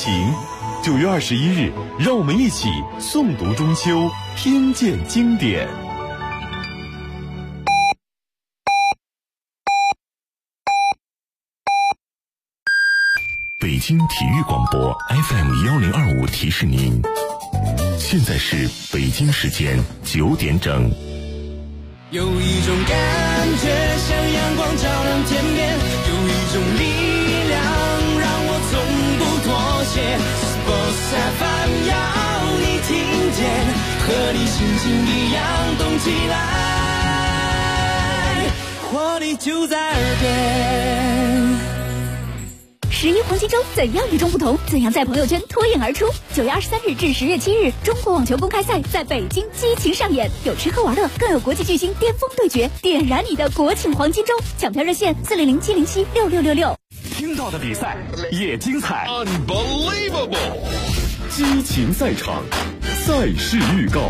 情。9月21日，让我们一起诵读中秋，听见经典。北京体育广播 FM1025 提示您，现在是北京时间9点整。 有一种感觉像阳光照亮天边，有一种力量让我从不妥协。Sports FM 要你听见，和你心情一样动起来，活力就在耳边。 11黄金周怎样与众不同？怎样在朋友圈脱颖而出？9月23日至10月7日，中国网球公开赛在北京激情上演，有吃喝玩乐，更有国际巨星巅峰对决，点燃你的国庆黄金周！抢票热线400-707-6666。 听到的比赛也精彩 ，Unbelievable！ 激情赛场，赛事预告。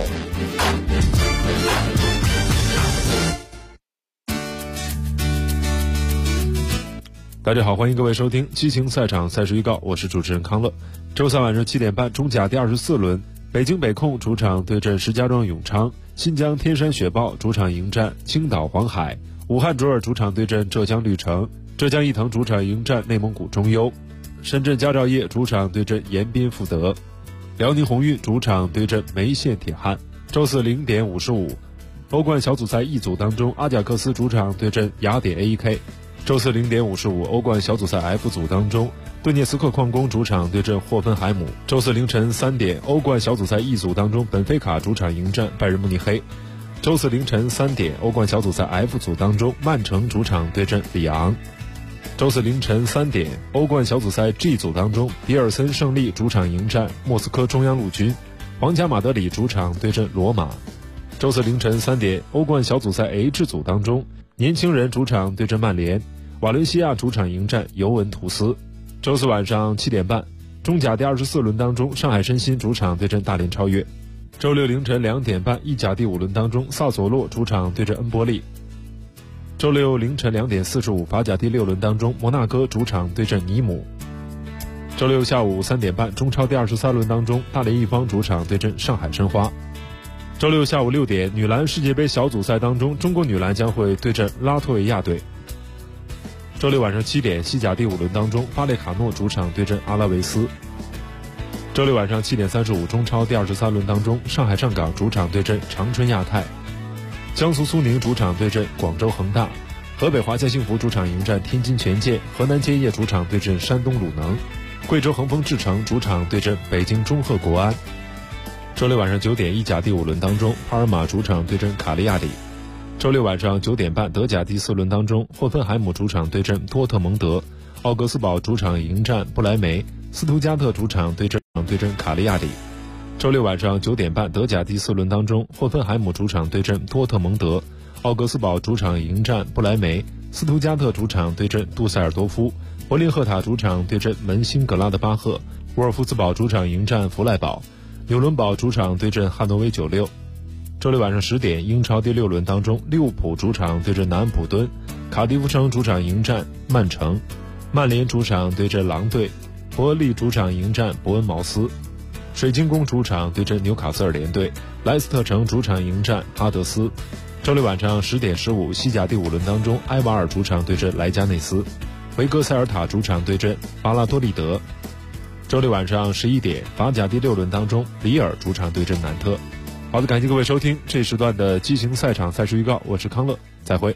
大家好，欢迎各位收听激情赛场赛事预告，我是主持人康乐。周三晚上7点半，中甲第24轮，北京北控主场对阵石家庄永昌，新疆天山雪豹主场迎战青岛黄海，武汉卓尔主场对阵浙江绿城，浙江毅腾主场迎战内蒙古中优，深圳佳兆业主场对阵延边富德，辽宁宏运主场对阵梅县铁汉。周四0点55，欧冠小组赛 E 组当中，阿贾克斯主场对阵雅典 AEK。周四0点55，欧冠小组赛 F 组当中，顿涅茨克矿工主场对阵霍芬海姆。周四凌晨3点，欧冠小组赛 E 组当中，本菲卡主场迎战拜仁慕尼黑。周四凌晨3点，欧冠小组赛 F 组当中，曼城主场对阵里昂。周四凌晨3点，欧冠小组赛 G 组当中，比尔森胜利主场迎战莫斯科中央陆军，皇家马德里主场对阵罗马。周四凌晨3点，欧冠小组赛 H 组当中，年轻人主场对阵曼联，瓦伦西亚主场迎战尤文图斯。周四晚上7点半，中甲第24轮当中，上海申鑫主场对阵大连超越。周六凌晨2点半，意甲第5轮当中，萨索洛主场对阵恩波利。周六凌晨2点45，法甲第6轮当中，摩纳哥主场对阵尼姆。周六下午3点半，中超第23轮当中，大连一方主场对阵上海申花。周六下午6点，女篮世界杯小组赛当中，中国女篮将会对阵拉脱维亚队。周六晚上7点，西甲第5轮当中，巴列卡诺主场对阵阿拉维斯。周六晚上7点35，中超第23轮当中，上海上港主场对阵长春亚泰，江苏苏宁主场对阵广州恒大，河北华夏幸福主场迎战天津权健，河南建业主场对阵山东鲁能，贵州恒丰智诚主场对阵北京中赫国安。周六晚上9点，意甲第5轮当中，帕尔马主场对阵卡利亚里。周六晚上9点半，德甲第4轮当中，霍芬海姆主场对阵多特蒙德，奥格斯堡主场迎战不莱梅，斯图加特主场对阵卡利亚里。周六晚上9点半，德甲第4轮当中，霍芬海姆主场对阵多特蒙德，奥格斯堡主场迎战不莱梅，斯图加特主场对阵杜塞尔多夫，柏林赫塔主场对阵门兴格拉德巴赫，沃尔夫斯堡主场迎战弗赖堡，纽伦堡主场对阵汉诺威96。周六晚上10点，英超第6轮当中，利物浦主场对阵南安普敦，卡迪夫城主场迎战曼城，曼联主场对阵狼队，伯恩利主场迎战伯恩茅斯，水晶宫主场对阵纽卡斯尔联队，莱斯特城主场迎战哈德斯。周六晚上10点15，西甲第5轮当中，埃瓦尔主场对阵莱加内斯，维格塞尔塔主场对阵巴拉多利德。周六晚上11点，法甲第6轮当中，里尔主场对阵南特。好的，感谢各位收听这时段的激情赛场赛事预告，我是康乐，再会。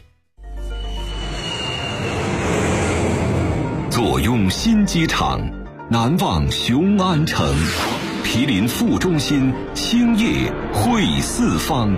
坐拥新机场，难忘雄安城，毗邻副中心，兴业汇四方。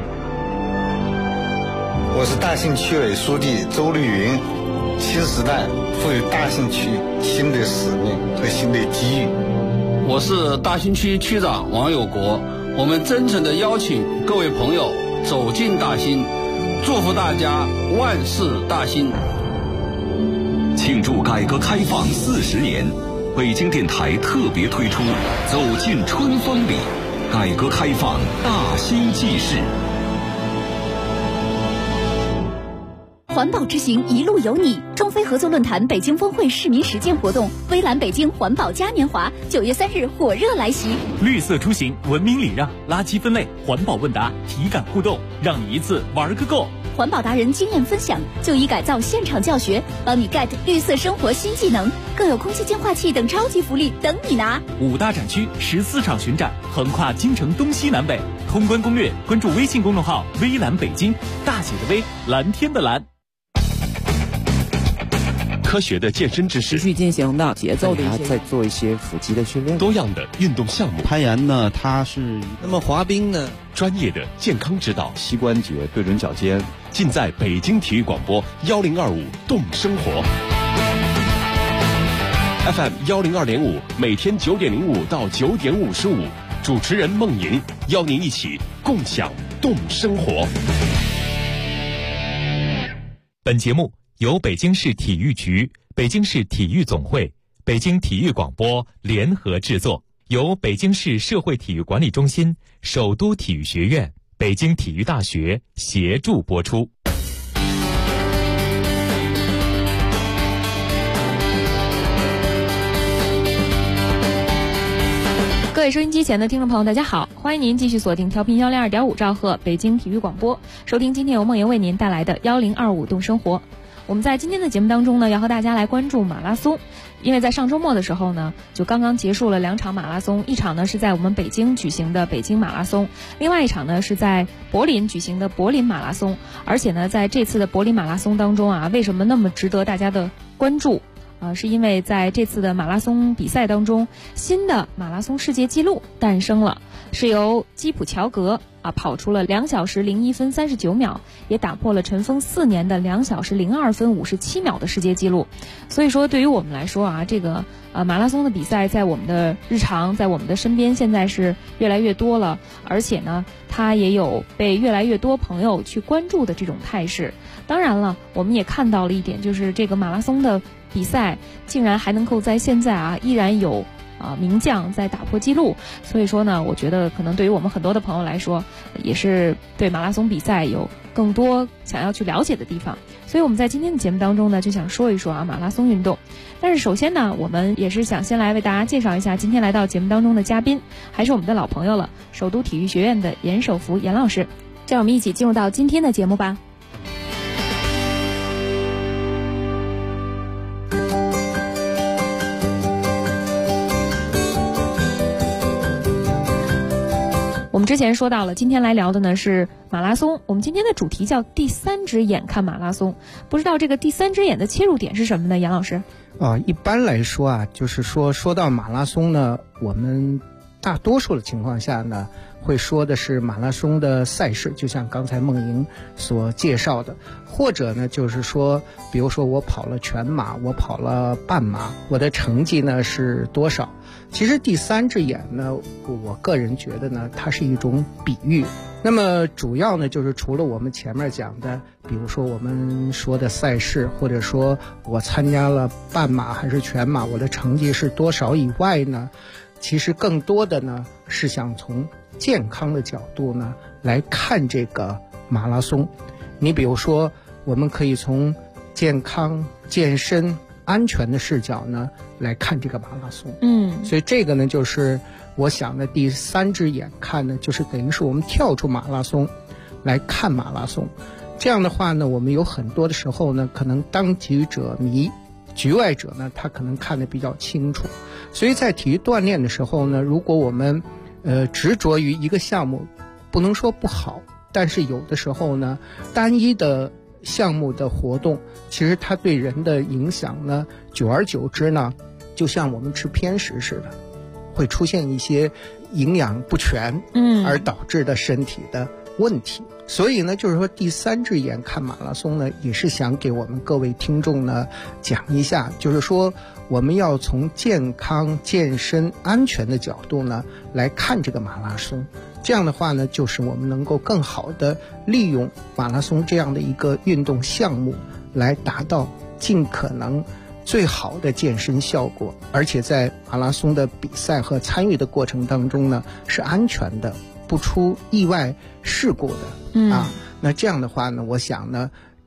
我是大兴区委书记周绿云，新时代赋予大兴区新的使命和新的机遇。 我是大兴区区长王有国，我们真诚地邀请各位朋友走进大兴，祝福大家万事大兴。 庆祝改革开放40年，北京电台特别推出走进春风里，改革开放大兴纪事。 环保之行一路有你。中非合作论坛北京峰会市民实践活动，微蓝北京环保嘉年华9月3日火热来袭。 绿色出行，文明礼让，垃圾分类，环保问答，体感互动，让你一次玩个够。 环保达人经验分享，就医改造现场教学，帮你 get 绿色生活新技能，更有空气净化器等超级福利等你拿。 5大展区14场巡展，横跨京城东西南北。通关攻略，关注微信公众号微蓝北京，大写的微，蓝天的蓝。 科学的健身知识， 持续进行的节奏的一些，再做一些腹肌的训练， 多样的运动项目。 攀岩呢，它是那么滑冰呢， 专业的健康指导， 膝关节对准脚尖， 尽在北京体育广播1025动生活 FM 102.5，每天9点05到9点55，主持人孟莹邀您一起共享动生活。 本节目由北京市体育局、北京市体育总会、北京体育广播联合制作，由北京市社会体育管理中心、首都体育学院、北京体育大学协助播出。 各位收音机前的听众朋友，大家好，欢迎您继续锁定调频102.5兆赫北京体育广播，收听今天由梦莹为您带来的1025动生活。我们在今天的节目当中呢，要和大家来关注马拉松。因为在上周末的时候呢，就刚刚结束了2场马拉松，一场呢是在我们北京举行的北京马拉松，另外一场呢是在柏林举行的柏林马拉松。而且呢，在这次的柏林马拉松当中啊，为什么那么值得大家的关注？是因为在这次的马拉松比赛当中，新的马拉松世界纪录诞生了，是由基普乔格跑出了2小时01分39秒，也打破了尘封4年的2小时02分57秒的世界纪录。所以说，对于我们来说啊，这个马拉松的比赛在我们的日常，在我们的身边现在是越来越多了，而且呢，它也有被越来越多朋友去关注的这种态势。当然了，我们也看到了一点，就是这个马拉松的比赛竟然还能够在现在依然有名将在打破纪录。所以说呢，我觉得可能对于我们很多的朋友来说，也是对马拉松比赛有更多想要去了解的地方。所以我们在今天的节目当中呢，就想说一说马拉松运动。但是首先呢，我们也是想先来为大家介绍一下今天来到节目当中的嘉宾，还是我们的老朋友了，首都体育学院的严守福严老师。这样我们一起进入到今天的节目吧。我们之前说到了，今天来聊的呢是马拉松。我们今天的主题叫第3只眼看马拉松，不知道这个第3只眼的切入点是什么呢？杨老师。 一般来说就是说到马拉松呢，我们大多数的情况下呢，会说的是马拉松的赛事，就像刚才梦莹所介绍的，或者呢就是说，比如说我跑了全马，我跑了半马，我的成绩呢是多少。其实第3只眼呢，我个人觉得呢，它是一种比喻。那么主要呢，就是除了我们前面讲的，比如说我们说的赛事，或者说我参加了半马还是全马，我的成绩是多少以外呢，其实更多的呢是想从健康的角度呢来看这个马拉松。你比如说，我们可以从健康、健身、安全的视角呢来看这个马拉松。所以这个呢，就是我想的第3只眼看呢，就是等于是我们跳出马拉松来看马拉松。这样的话呢，我们有很多的时候呢，可能当局者迷，局外者呢，他可能看得比较清楚。所以在体育锻炼的时候呢，如果我们执着于一个项目，不能说不好，但是有的时候呢，单一的项目的活动，其实它对人的影响呢，久而久之呢，就像我们吃偏食似的，会出现一些营养不全，而导致的身体的问题。所以呢，就是说第3只眼看马拉松呢，也是想给我们各位听众呢讲一下，就是说我们要从健康、健身、安全的角度呢来看这个马拉松。这样的话呢，就是我们能够更好的利用马拉松这样的一个运动项目，来达到尽可能最好的健身效果，而且在马拉松的比赛和参与的过程当中呢，是安全的，不出意外事故的。那这样的话呢，我想呢，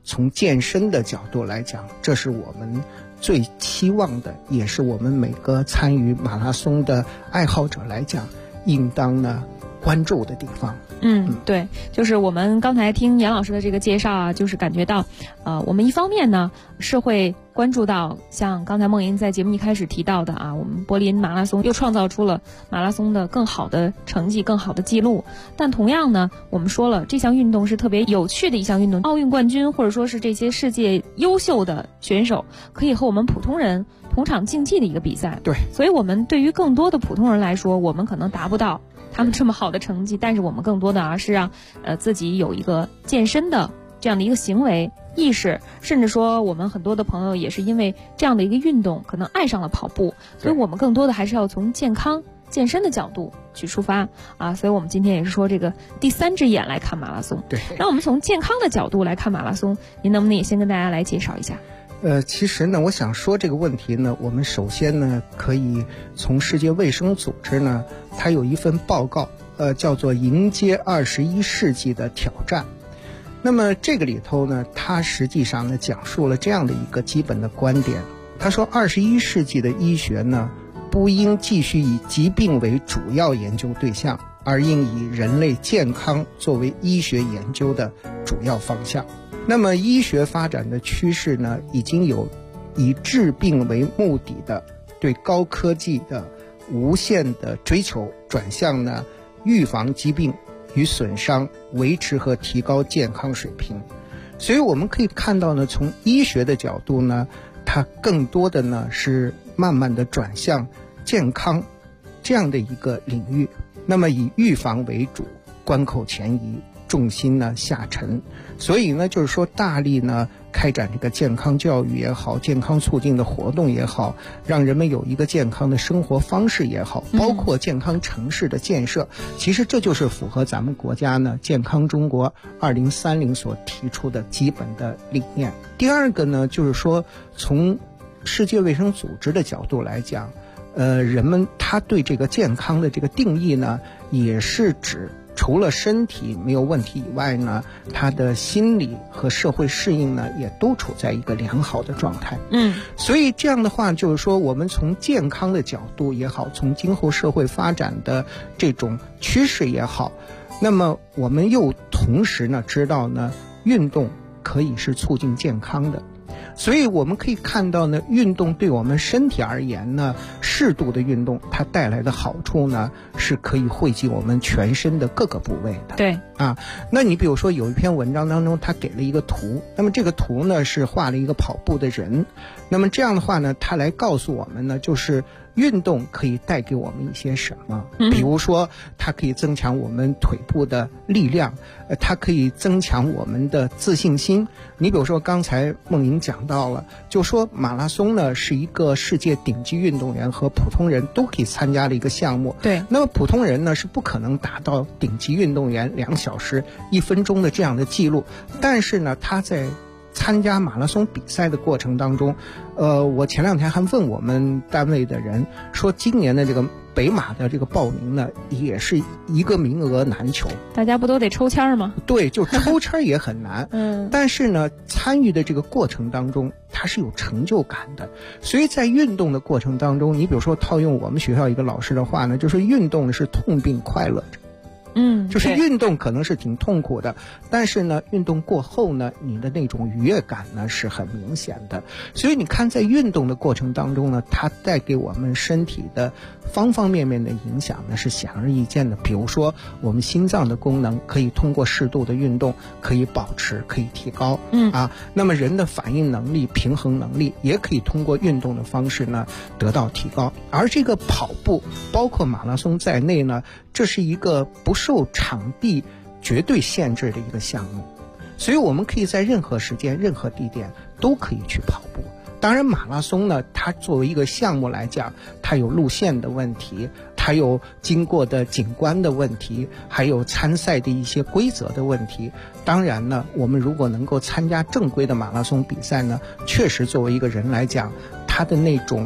从健身的角度来讲，这是我们最期望的，也是我们每个参与马拉松的爱好者来讲应当呢关注的地方。 对，就是我们刚才听严老师的这个介绍啊，就是感觉到我们一方面呢是会关注到像刚才梦莹在节目一开始提到的啊，我们柏林马拉松又创造出了马拉松的更好的成绩，更好的记录。但同样呢，我们说了这项运动是特别有趣的一项运动，奥运冠军或者说是这些世界优秀的选手可以和我们普通人同场竞技的一个比赛。 对， 所以我们对于更多的普通人来说，我们可能达不到他们这么好的成绩，但是我们更多的是让自己有一个健身的这样的一个行为意识，甚至说我们很多的朋友也是因为这样的一个运动可能爱上了跑步，所以我们更多的还是要从健康健身的角度去出发啊。所以我们今天也是说这个第三只眼来看马拉松。 对， 那我们从健康的角度来看马拉松，您能不能也先跟大家来介绍一下？ 其实呢，我想说这个问题呢，我们首先呢可以从世界卫生组织呢，它有一份报告，叫做《迎接21世纪的挑战》。那么这个里头呢，它实际上呢讲述了这样的一个基本的观点。他说，21世纪的医学呢，不应继续以疾病为主要研究对象，而应以人类健康作为医学研究的主要方向。那么医学发展的趋势呢，已经有以治病为目的的对高科技的无限的追求，转向呢预防疾病与损伤，维持和提高健康水平。所以我们可以看到呢，从医学的角度呢，它更多的呢是慢慢的转向健康这样的一个领域，那么以预防为主，关口前移，重心呢下沉。所以呢就是说大力呢开展这个健康教育也好，健康促进的活动也好，让人们有一个健康的生活方式也好，包括健康城市的建设，其实这就是符合咱们国家呢健康中国2030所提出的基本的理念。第二个呢就是说，从世界卫生组织的角度来讲，人们他对这个健康的这个定义呢，也是指除了身体没有问题以外呢，他的心理和社会适应呢，也都处在一个良好的状态。所以这样的话，就是说我们从健康的角度也好，从今后社会发展的这种趋势也好，那么我们又同时呢知道呢，运动可以是促进健康的。所以我们可以看到呢，运动对我们身体而言呢，适度的运动它带来的好处呢，是可以惠及我们全身的各个部位的。 对啊，那你比如说有一篇文章当中，他给了一个图，那么这个图呢是画了一个跑步的人，那么这样的话呢，他来告诉我们呢，就是运动可以带给我们一些什么？比如说，它可以增强我们腿部的力量，它可以增强我们的自信心。你比如说，刚才梦莹讲到了，就说马拉松呢是一个世界顶级运动员和普通人都可以参加的一个项目。 对， 那么普通人呢是不可能达到顶级运动员2小时1分钟的这样的记录，但是呢，他在参加马拉松比赛的过程当中，我前2天还问我们单位的人说，今年的这个北马的这个报名呢，也是一个名额难求。 大家不都得抽签吗？ 对，就抽签也很难。但是呢，参与的这个过程当中，它是有成就感的。所以在运动的过程当中，你比如说套用我们学校一个老师的话呢，就是运动是痛并快乐着。就是运动可能是挺痛苦的，但是呢，运动过后呢，你的那种愉悦感呢是很明显的。所以你看，在运动的过程当中呢，它带给我们身体的方方面面的影响呢是显而易见的。比如说，我们心脏的功能可以通过适度的运动可以保持，可以提高。那么人的反应能力、平衡能力也可以通过运动的方式呢得到提高。而这个跑步，包括马拉松在内呢，这是一个不受场地绝对限制的一个项目，所以我们可以在任何时间、任何地点都可以去跑步。当然马拉松呢，它作为一个项目来讲，它有路线的问题，它有经过的景观的问题，还有参赛的一些规则的问题。当然呢，我们如果能够参加正规的马拉松比赛呢，确实作为一个人来讲，他的那种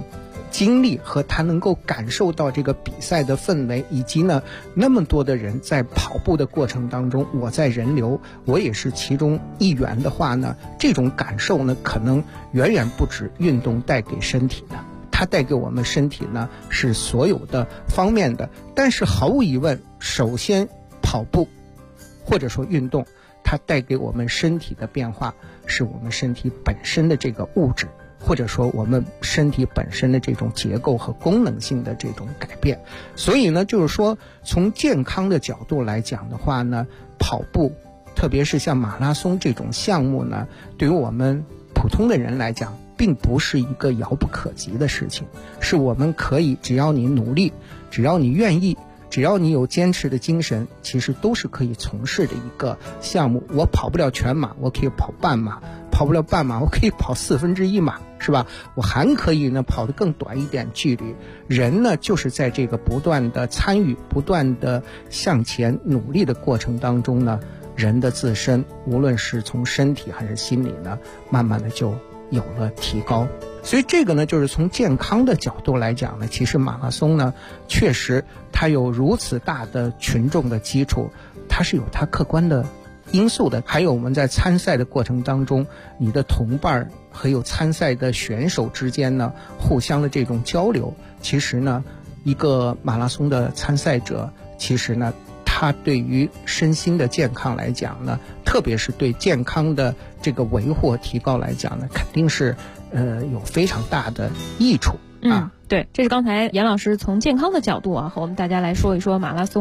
经历和他能够感受到这个比赛的氛围，以及呢那么多的人在跑步的过程当中，我在人流，我也是其中一员的话呢，这种感受呢可能远远不止运动带给身体的，它带给我们身体呢是所有的方面的。但是毫无疑问，首先跑步或者说运动，它带给我们身体的变化是我们身体本身的这个物质，或者说我们身体本身的这种结构和功能性的这种改变。所以呢，就是说从健康的角度来讲的话呢，跑步特别是像马拉松这种项目呢，对于我们普通的人来讲并不是一个遥不可及的事情，是我们可以只要你努力，只要你愿意，只要你有坚持的精神，其实都是可以从事的一个项目。我跑不了全马，我可以跑半马，跑不了半马，我可以跑1/4马，是吧？我还可以呢跑得更短一点距离。人呢就是在这个不断的参与，不断的向前努力的过程当中呢，人的自身无论是从身体还是心理呢，慢慢的就有了提高。所以这个呢就是从健康的角度来讲呢，其实马拉松呢确实它有如此大的群众的基础，它是有它客观的因素的。还有我们在参赛的过程当中，你的同伴和有参赛的选手之间呢互相的这种交流，其实呢一个马拉松的参赛者，其实呢他对于身心的健康来讲呢，特别是对健康的这个维护和提高来讲呢，肯定是有非常大的益处啊。 对，这是刚才严老师从健康的角度啊，和我们大家来说一说马拉松。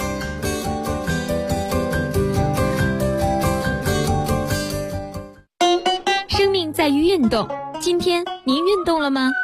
生命在于运动，今天您运动了吗？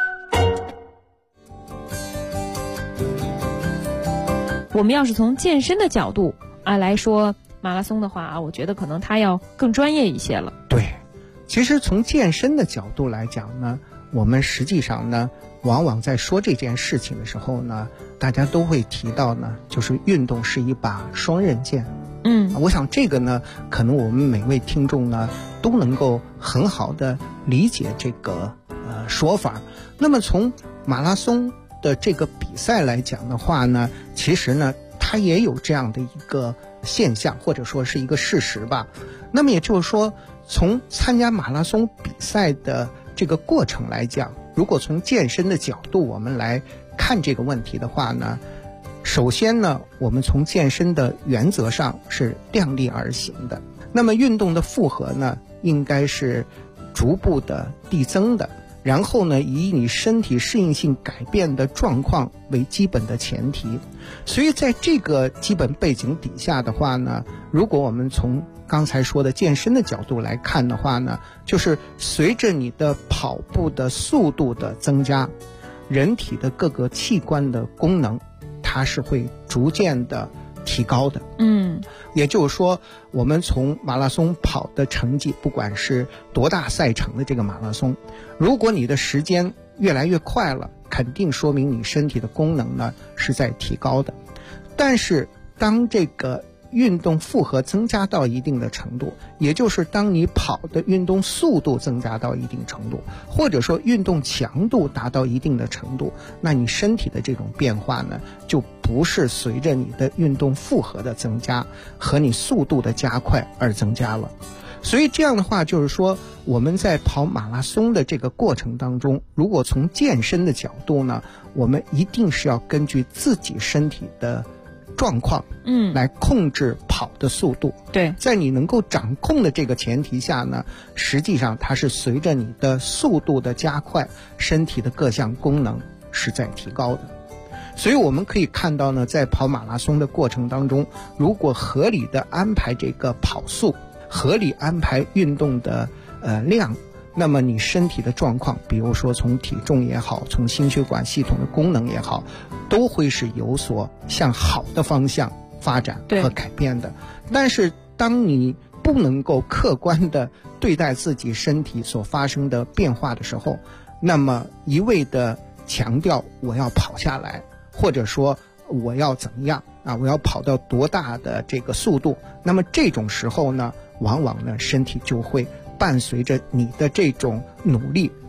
我们要是从健身的角度来说马拉松的话我觉得可能它要更专业一些了。 对，其实从健身的角度来讲呢，我们实际上呢往往在说这件事情的时候呢，大家都会提到呢，就是运动是一把双刃剑。我想这个呢可能我们每位听众呢都能够很好的理解这个说法。那么从马拉松的这个比赛来讲的话呢，其实呢它也有这样的一个现象，或者说是一个事实吧。那么也就是说，从参加马拉松比赛的这个过程来讲，如果从健身的角度我们来看这个问题的话呢，首先呢我们从健身的原则上是量力而行的。那么运动的负荷呢应该是逐步的递增的，然后呢以你身体适应性改变的状况为基本的前提。所以在这个基本背景底下的话呢，如果我们从刚才说的健身的角度来看的话呢，就是随着你的跑步的速度的增加，人体的各个器官的功能它是会逐渐的提高的。也就是说，我们从马拉松跑的成绩，不管是多大赛程的这个马拉松，如果你的时间越来越快了，肯定说明你身体的功能呢是在提高的。但是当这个运动负荷增加到一定的程度，也就是当你跑的运动速度增加到一定程度，或者说运动强度达到一定的程度，那你身体的这种变化呢，就不是随着你的运动负荷的增加和你速度的加快而增加了。所以这样的话就是说，我们在跑马拉松的这个过程当中，如果从健身的角度呢，我们一定是要根据自己身体的状况来控制跑的速度。 对， 在你能够掌控的这个前提下呢，实际上它是随着你的速度的加快，身体的各项功能是在提高的。所以我们可以看到呢，在跑马拉松的过程当中，如果合理的安排这个跑速，合理安排运动的量，那么你身体的状况，比如说从体重也好，从心血管系统的功能也好，都会是有所向好的方向发展和改变的。但是当你不能够客观的对待自己身体所发生的变化的时候，那么一味的强调我要跑下来，或者说我要怎么样我要跑到多大的这个速度，那么这种时候呢，往往呢身体就会伴随着你的这种努力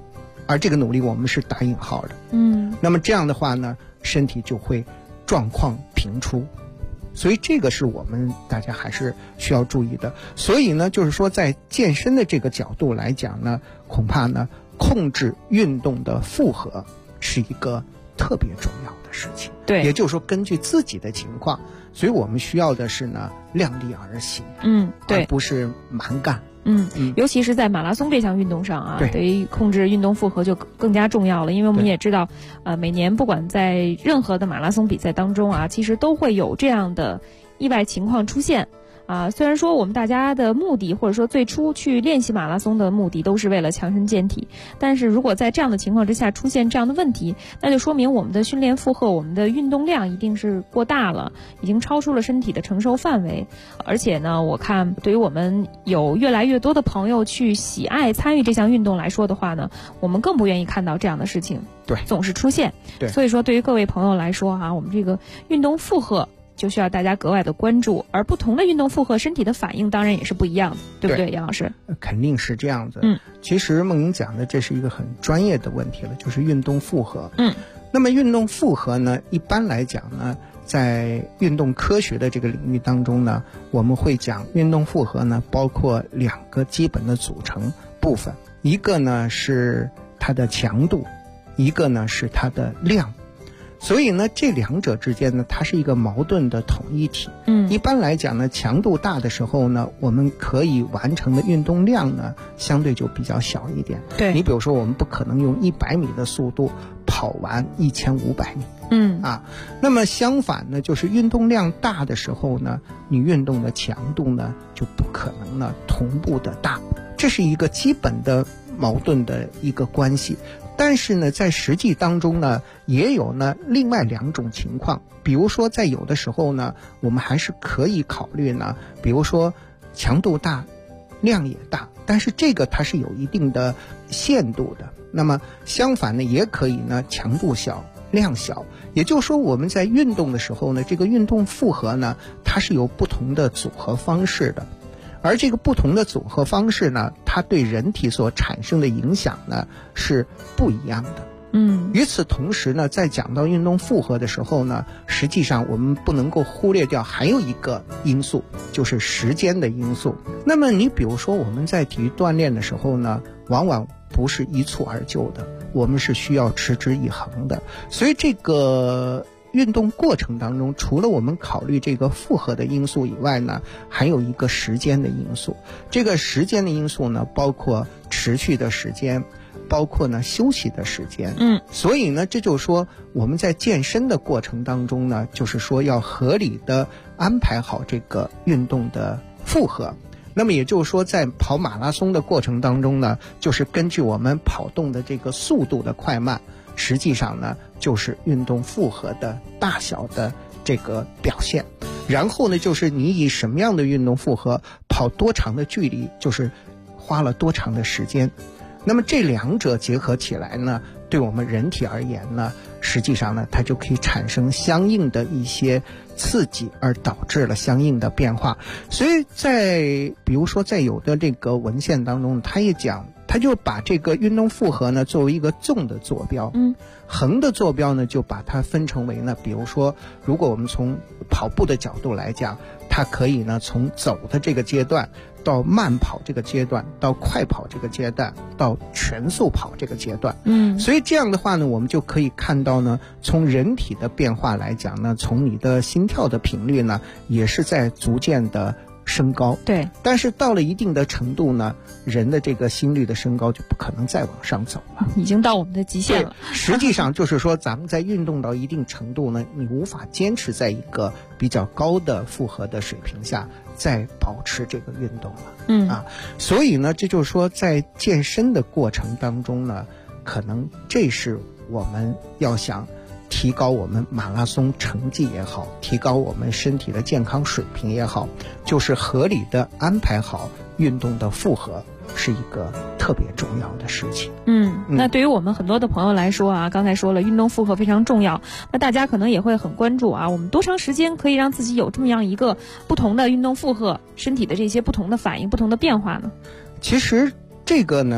而这个努力我们是打引号的。那么这样的话呢，身体就会状况频出。所以这个是我们大家还是需要注意的。所以呢，就是说在健身的这个角度来讲呢，恐怕呢控制运动的负荷是一个特别重要的事情。 对， 也就是说根据自己的情况，所以我们需要的是呢量力而行， 对， 而不是蛮干。 尤其是在马拉松这项运动上啊，对于控制运动负荷就更加重要了。因为我们也知道，每年不管在任何的马拉松比赛当中啊，其实都会有这样的意外情况出现。虽然说我们大家的目的，或者说最初去练习马拉松的目的都是为了强身健体，但是如果在这样的情况之下出现这样的问题，那就说明我们的训练负荷，我们的运动量一定是过大了，已经超出了身体的承受范围。而且呢，我看对于我们有越来越多的朋友去喜爱参与这项运动来说的话呢，我们更不愿意看到这样的事情总是出现。所以说对于各位朋友来说我们这个运动负荷就需要大家格外的关注，而不同的运动负荷身体的反应当然也是不一样的，对不对，杨老师？ 肯定是这样子。其实梦莹讲的这是一个很专业的问题了，就是运动负荷。那么运动负荷呢，一般来讲呢，在运动科学的这个领域当中呢，我们会讲运动负荷呢包括2个基本的组成部分，一个呢是它的强度，一个呢是它的量。所以呢，这2者之间呢，它是一个矛盾的统一体。一般来讲呢，强度大的时候呢，我们可以完成的运动量呢，相对就比较小一点。 对， 你比如说，我们不可能用100米的速度跑完1500米。那么相反呢，就是运动量大的时候呢，你运动的强度呢，就不可能呢同步的大。这是一个基本的矛盾的一个关系。但是呢，在实际当中呢，也有呢另外2种情况。比如说，在有的时候呢，我们还是可以考虑呢，比如说强度大，量也大，但是这个它是有一定的限度的。那么相反呢，也可以呢强度小，量小。也就是说，我们在运动的时候呢，这个运动负荷呢，它是有不同的组合方式的。而这个不同的组合方式呢，它对人体所产生的影响呢是不一样的。与此同时呢，在讲到运动负荷的时候呢，实际上我们不能够忽略掉还有一个因素，就是时间的因素。那么你比如说我们在体育锻炼的时候呢，往往不是一蹴而就的，我们是需要持之以恒的。所以这个运动过程当中，除了我们考虑这个负荷的因素以外呢，还有一个时间的因素。这个时间的因素呢，包括持续的时间，包括呢休息的时间。所以呢，这就是说我们在健身的过程当中呢，就是说要合理的安排好这个运动的负荷。那么也就是说，在跑马拉松的过程当中呢，就是根据我们跑动的这个速度的快慢，实际上呢就是运动负荷的大小的这个表现。然后呢，就是你以什么样的运动负荷跑多长的距离，就是花了多长的时间。那么这2者结合起来呢，对我们人体而言呢，实际上呢它就可以产生相应的一些刺激，而导致了相应的变化。所以比如说在有的这个文献当中，他也讲，他就把这个运动负荷呢作为一个纵的坐标，横的坐标呢就把它分成为呢，比如说如果我们从跑步的角度来讲，它可以呢从走的这个阶段到慢跑这个阶段，到快跑这个阶段，到全速跑这个阶段。所以这样的话呢，我们就可以看到呢，从人体的变化来讲呢，从你的心跳的频率呢，也是在逐渐的升高。 对， 但是到了一定的程度呢，人的这个心率的升高就不可能再往上走了， 已经到我们的极限了。 实际上就是说，咱们在运动到一定程度呢，你无法坚持在一个比较高的负荷的水平下再保持这个运动了。所以呢，这就是说在健身的过程当中呢，可能这是我们要想提高我们马拉松成绩也好，提高我们身体的健康水平也好，就是合理的安排好运动的负荷，是一个特别重要的事情。 那对于我们很多的朋友来说啊，刚才说了运动负荷非常重要，那大家可能也会很关注啊，我们多长时间可以让自己有这么样一个不同的运动负荷，身体的这些不同的反应，不同的变化呢？ 其实这个呢，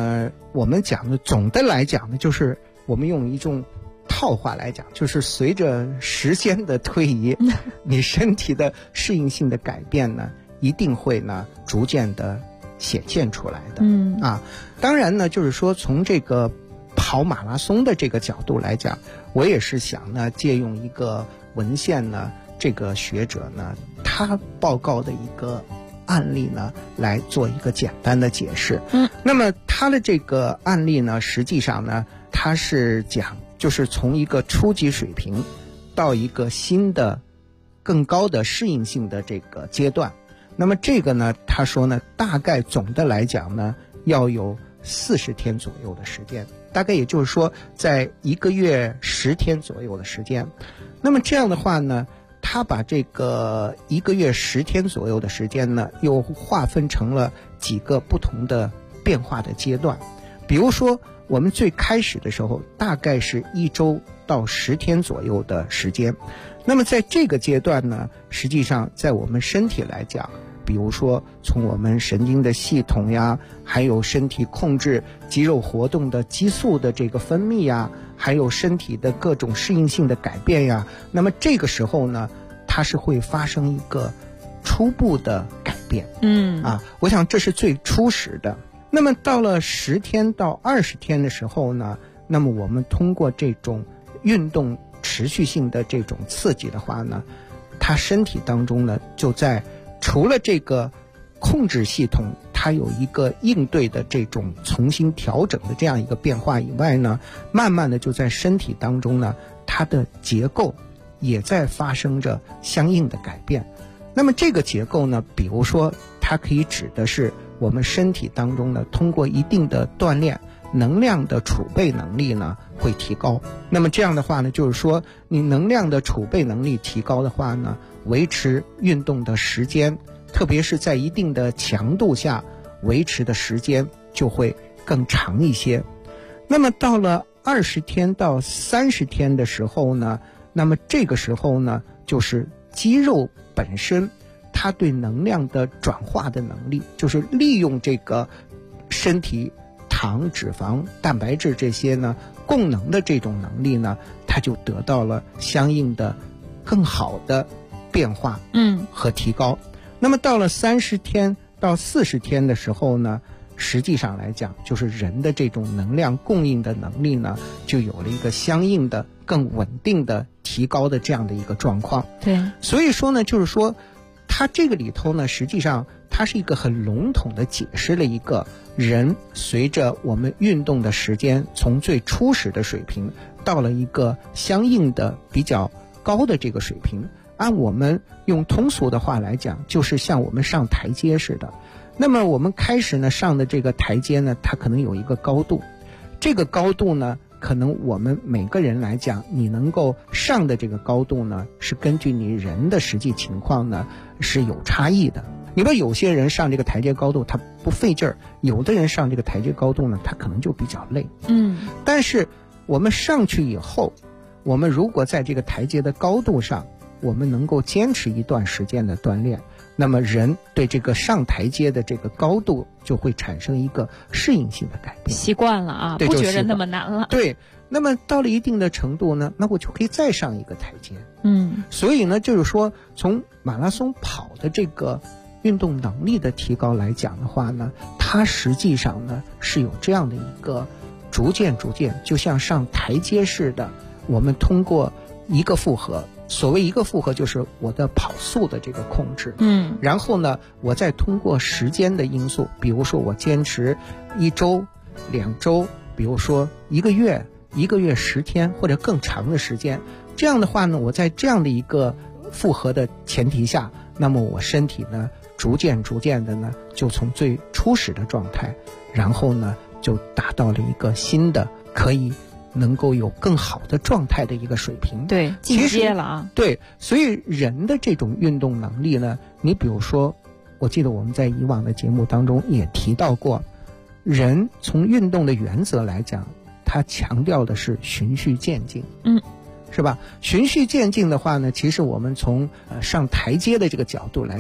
我们讲的总的来讲呢，就是我们用一种套话来讲，就是随着时间的推移，你身体的适应性的改变呢，一定会呢逐渐的显现出来的。当然呢，就是说从这个跑马拉松的这个角度来讲，我也是想呢借用一个文献呢，这个学者呢他报告的一个案例呢来做一个简单的解释。那么他的这个案例呢，实际上呢他是讲就是从一个初级水平到一个新的更高的适应性的这个阶段。那么这个呢，他说呢，大概总的来讲呢，要有40天左右的时间，大概也就是说在1个月10天左右的时间。那么这样的话呢，他把这个1个月10天左右的时间呢，又划分成了几个不同的变化的阶段。比如说我们最开始的时候大概是1周到10天左右的时间。那么在这个阶段呢，实际上在我们身体来讲，比如说从我们神经的系统呀，还有身体控制肌肉活动的激素的这个分泌呀，还有身体的各种适应性的改变呀，那么这个时候呢，它是会发生一个初步的改变。我想这是最初始的。那么到了10天到20天的时候呢，那么我们通过这种运动持续性的这种刺激的话呢，它身体当中呢就在除了这个控制系统它有一个应对的这种重新调整的这样一个变化以外呢，慢慢的就在身体当中呢，它的结构也在发生着相应的改变。那么这个结构呢，比如说它可以指的是我们身体当中呢，通过一定的锻炼，能量的储备能力呢会提高。那么这样的话呢，就是说你能量的储备能力提高的话呢，维持运动的时间，特别是在一定的强度下维持的时间就会更长一些。那么到了20天到30天的时候呢，那么这个时候呢，就是肌肉本身它对能量的转化的能力，就是利用这个身体糖、脂肪、蛋白质这些呢供能的这种能力呢，它就得到了相应的更好的变化和提高。那么到了30天到40天的时候呢，实际上来讲，就是人的这种能量供应的能力呢，就有了一个相应的更稳定的提高的这样的一个状况。 对， 所以说呢，就是说它这个里头呢，实际上它是一个很笼统的解释了一个人随着我们运动的时间从最初始的水平到了一个相应的比较高的这个水平。按我们用通俗的话来讲，就是像我们上台阶似的。那么我们开始呢上的这个台阶呢，它可能有一个高度，这个高度呢，可能我们每个人来讲，你能够上的这个高度呢，是根据你人的实际情况呢是有差异的。你说有些人上这个台阶高度他不费劲儿，有的人上这个台阶高度呢，他可能就比较累。但是我们上去以后，我们如果在这个台阶的高度上，我们能够坚持一段时间的锻炼，那么人对这个上台阶的这个高度就会产生一个适应性的改变， 习惯了啊，不觉得那么难了。 对，那么到了一定的程度呢，那我就可以再上一个台阶。所以呢，就是说从马拉松跑的这个运动能力的提高来讲的话呢，它实际上呢是有这样的一个逐渐就像上台阶似的，我们通过一个负荷，所谓一个负荷就是我的跑速的这个控制，然后呢我再通过时间的因素，比如说我坚持1周2周，比如说1个月10天或者更长的时间，这样的话呢，我在这样的一个负荷的前提下，那么我身体呢逐渐的呢就从最初始的状态，然后呢就达到了一个新的可以能够有更好的状态的一个水平。 对，进阶了啊。 对，所以人的这种运动能力呢，你比如说，我记得我们在以往的节目当中也提到过，人从运动的原则来讲，他强调的是循序渐进。是吧？循序渐进的话呢，其实我们从上台阶的这个角度来讲，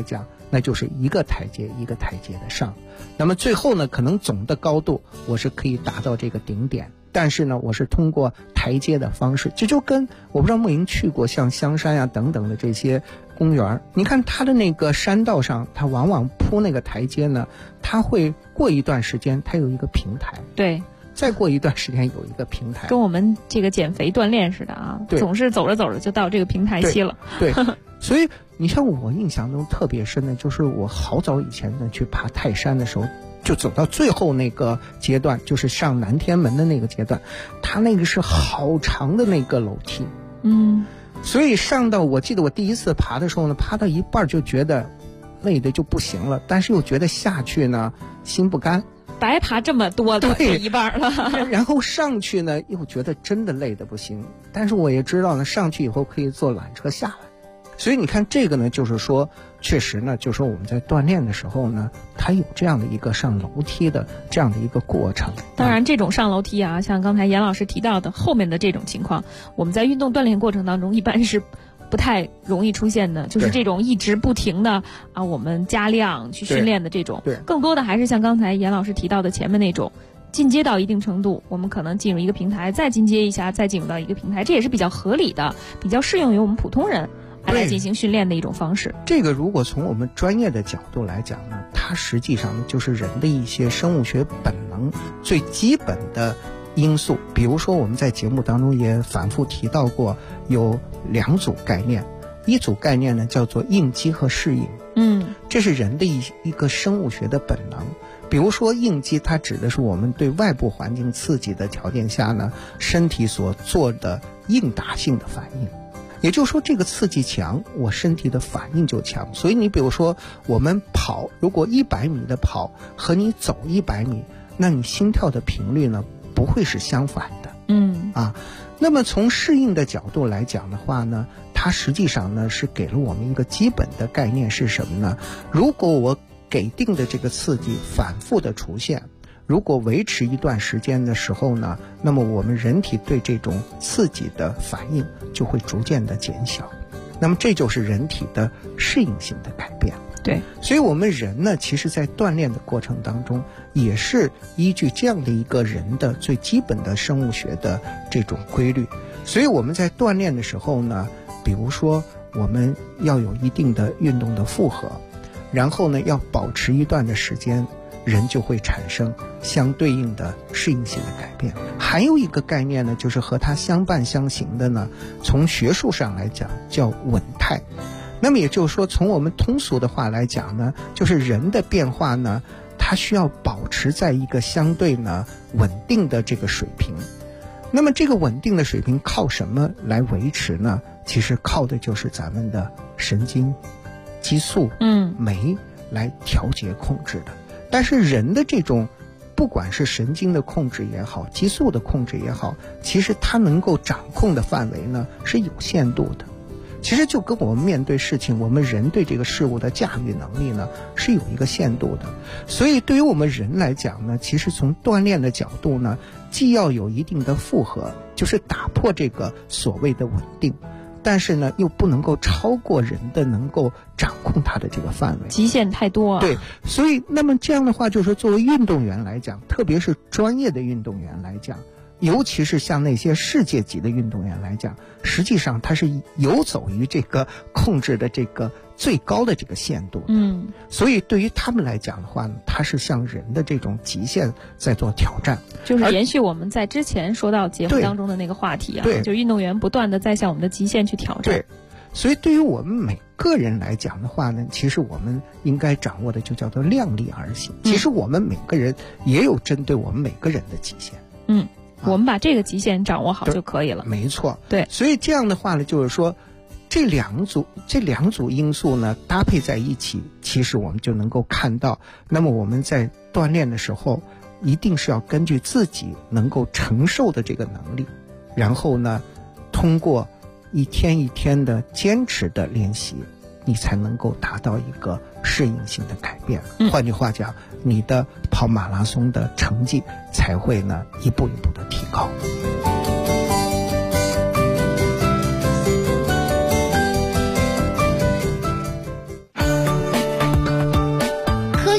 那就是一个台阶一个台阶的上。那么最后呢，可能总的高度我是可以达到这个顶点，但是呢，我是通过台阶的方式，这就跟我不知道梦莹去过像香山呀等等的这些公园，你看它的那个山道上，它往往铺那个台阶呢，它会过一段时间它有一个平台， 对， 再过一段时间有一个平台， 跟我们这个减肥锻炼似的啊，总是走着走着就到这个平台期了。 对，所以你像我印象中特别深的，就是我好早以前呢去爬泰山的时候，就走到最后那个阶段，就是上南天门的那个阶段，它那个是好长的那个楼梯，所以上到我记得我第一次爬的时候呢，爬到一半就觉得累的就不行了，但是又觉得下去呢心不甘， 白爬这么多的一半了， 然后上去呢又觉得真的累的不行，但是我也知道呢，上去以后可以坐缆车下来。所以你看这个呢，就是说确实呢，就是说我们在锻炼的时候呢，它有这样的一个上楼梯的这样的一个过程。 当然这种上楼梯啊，像刚才严老师提到的后面的这种情况，我们在运动锻炼过程当中一般是不太容易出现的，就是这种一直不停的啊，我们加量去训练的这种，更多的还是像刚才严老师提到的前面那种进阶到一定程度，我们可能进入一个平台，再进阶一下，再进入到一个平台，这也是比较合理的，比较适用于我们普通人来进行训练的一种方式。 这个如果从我们专业的角度来讲呢，它实际上就是人的一些生物学本能最基本的因素。比如说我们在节目当中也反复提到过，有2组概念，一组概念呢叫做应激和适应，这是人的一个生物学的本能。比如说应激，它指的是我们对外部环境刺激的条件下呢，身体所做的应答性的反应。也就是说这个刺激强，我身体的反应就强。所以你比如说我们跑，如果100米的跑和你走100米，那你心跳的频率呢不会是相反的。那么从适应的角度来讲的话呢，它实际上呢是给了我们一个基本的概念是什么呢？如果我给定的这个刺激反复的出现，如果维持一段时间的时候呢，那么我们人体对这种刺激的反应就会逐渐的减小，那么这就是人体的适应性的改变。 对， 所以我们人呢，其实在锻炼的过程当中，也是依据这样的一个人的最基本的生物学的这种规律。所以我们在锻炼的时候呢，比如说我们要有一定的运动的负荷，然后呢要保持一段的时间，人就会产生相对应的适应性的改变。还有一个概念呢，就是和它相伴相行的呢，从学术上来讲叫稳态。那么也就是说，从我们通俗的话来讲呢，就是人的变化呢，它需要保持在一个相对呢稳定的这个水平。那么这个稳定的水平靠什么来维持呢？其实靠的就是咱们的神经、激素、酶来调节控制的。但是人的这种不管是神经的控制也好，激素的控制也好，其实它能够掌控的范围呢是有限度的。其实就跟我们面对事情，我们人对这个事物的驾驭能力呢是有一个限度的。所以对于我们人来讲呢，其实从锻炼的角度呢，既要有一定的负荷，就是打破这个所谓的稳定，但是呢又不能够超过人的能够掌控它的这个范围， 极限太多啊。 对，所以那么这样的话，就是说作为运动员来讲，特别是专业的运动员来讲，尤其是像那些世界级的运动员来讲，实际上它是游走于这个控制的这个最高的这个限度的。所以对于他们来讲的话呢，它是向人的这种极限在做挑战。 就是延续我们在之前说到节目当中的那个话题啊，就运动员不断的在向我们的极限去挑战。 对，所以对于我们每个人来讲的话呢，其实我们应该掌握的就叫做量力而行。其实我们每个人也有针对我们每个人的极限。 我们把这个极限掌握好就可以了。 没错， 对。 所以这样的话呢，就是说这两组因素呢搭配在一起，其实我们就能够看到，那么我们在锻炼的时候，一定是要根据自己能够承受的这个能力，然后呢，通过一天一天的坚持的练习，你才能够达到一个适应性的改变。换句话讲，你的跑马拉松的成绩才会呢一步一步的提高。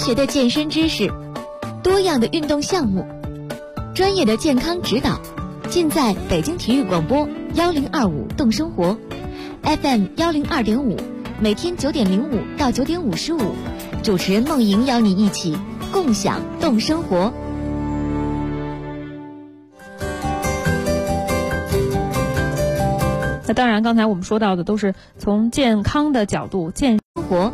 学的健身知识，多样的运动项目，专业的健康指导，尽在北京体育广播1025动生活 FM 102.5，每天9点05到9点55，主持人梦莹邀你一起共享动生活。 那当然，刚才我们说到的都是从健康的角度、健生活。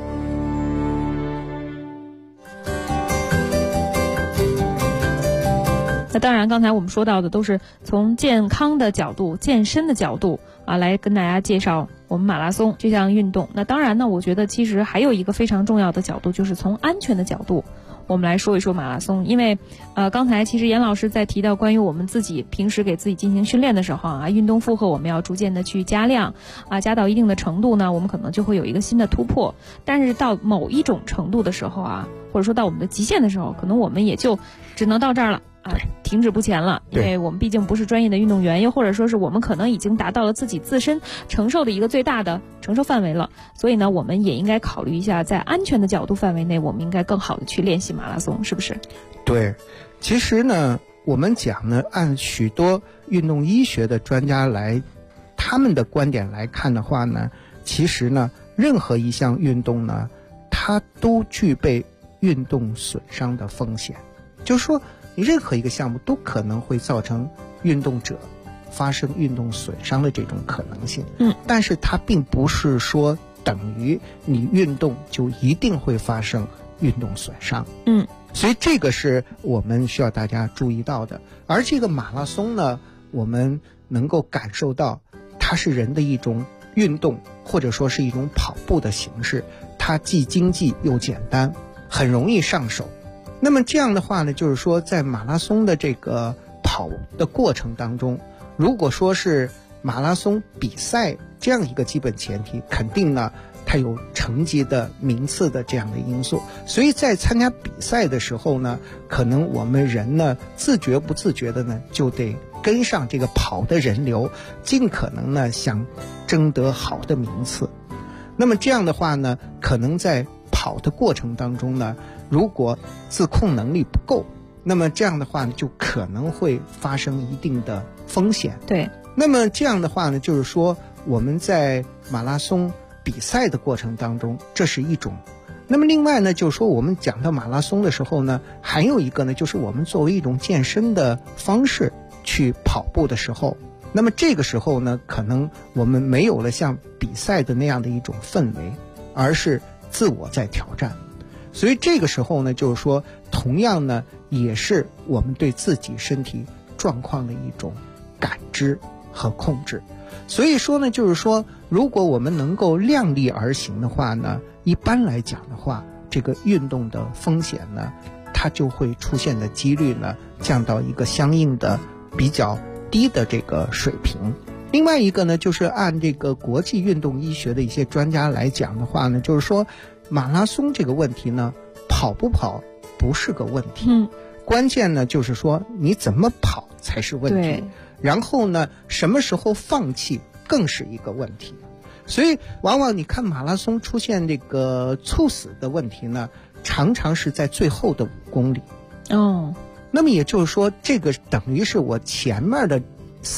那当然，刚才我们说到的都是从健康的角度、健身的角度来跟大家介绍我们马拉松这项运动。那当然呢，我觉得其实还有一个非常重要的角度，就是从安全的角度。我们来说一说马拉松，因为刚才其实严老师在提到关于我们自己平时给自己进行训练的时候运动负荷我们要逐渐的去加量加到一定的程度呢，我们可能就会有一个新的突破。但是到某一种程度的时候或者说到我们的极限的时候，可能我们也就只能到这儿了停止不前了，因为我们毕竟不是专业的运动员，又或者说是我们可能已经达到了自己自身承受的一个最大的承受范围了，所以呢，我们也应该考虑一下，在安全的角度范围内，我们应该更好的去练习马拉松，是不是？ 对，其实呢，我们讲呢，按许多运动医学的专家来，他们的观点来看的话呢，其实呢，任何一项运动呢，它都具备运动损伤的风险，就是说你任何一个项目都可能会造成运动者发生运动损伤的这种可能性。但是它并不是说等于你运动就一定会发生运动损伤。所以这个是我们需要大家注意到的。而这个马拉松呢，我们能够感受到它是人的一种运动，或者说是一种跑步的形式，它既经济又简单，很容易上手。那么这样的话呢，就是说在马拉松的这个跑的过程当中，如果说是马拉松比赛这样一个基本前提，肯定呢它有成绩的名次的这样的因素，所以在参加比赛的时候呢，可能我们人呢自觉不自觉的呢就得跟上这个跑的人流，尽可能呢想争得好的名次。那么这样的话呢，可能在跑的过程当中呢，如果自控能力不够，那么这样的话呢，就可能会发生一定的风险。 对， 那么这样的话呢，就是说我们在马拉松比赛的过程当中，这是一种。那么另外呢，就是说我们讲到马拉松的时候呢，还有一个呢，就是我们作为一种健身的方式去跑步的时候，那么这个时候呢，可能我们没有了像比赛的那样的一种氛围，而是自我在挑战。所以这个时候呢，就是说同样呢，也是我们对自己身体状况的一种感知和控制。所以说呢，就是说如果我们能够量力而行的话呢，一般来讲的话，这个运动的风险呢，它就会出现的几率呢降到一个相应的比较低的这个水平。另外一个呢，就是按这个国际运动医学的一些专家来讲的话呢，就是说马拉松这个问题呢，跑不跑不是个问题，关键呢就是说你怎么跑才是问题，然后呢什么时候放弃更是一个问题。所以往往你看马拉松出现这个猝死的问题呢，常常是在最后的5公里。那么也就是说，这个等于是我前面的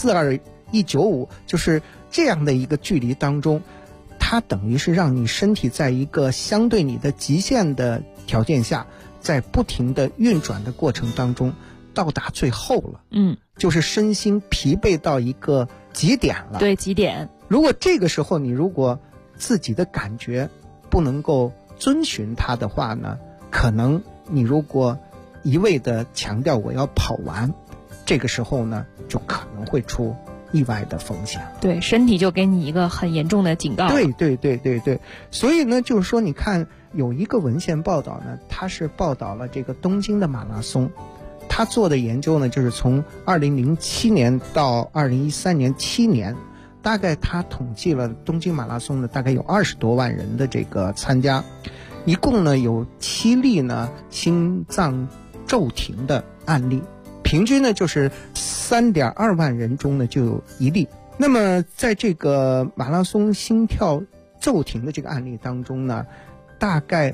42195，就是这样的一个距离当中，它等于是让你身体在一个相对你的极限的条件下，在不停的运转的过程当中到达最后了。就是身心疲惫到一个极点了。 对，极点。 如果这个时候你如果自己的感觉不能够遵循它的话呢，可能你如果一味的强调我要跑完，这个时候呢就可能会出意外的风险。 对，身体就给你一个很严重的警告。 对。所以呢，就是说你看有一个文献报道呢，它是报道了这个东京的马拉松，他做的研究呢，就是从2007年到2013年7年，大概他统计了东京马拉松呢，大概有20多万人的这个参加，一共呢有7例呢心脏骤停的案例，平均呢就是3.2万人中呢就有1例。那么在这个马拉松心跳骤停的这个案例当中呢， 大概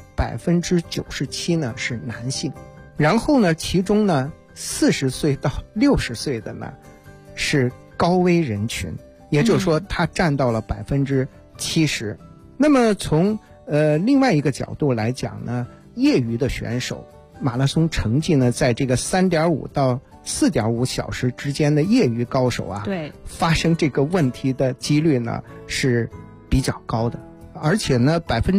97%呢是男性，然后呢，其中呢40岁到60岁的呢是高危人群，也就是说它占到了70%。那么从另外一个角度来讲呢，业余的选手马拉松成绩呢，在这个3.5到4.5小时之间的业余高手啊， 对， 发生这个问题的几率呢是比较高的，而且呢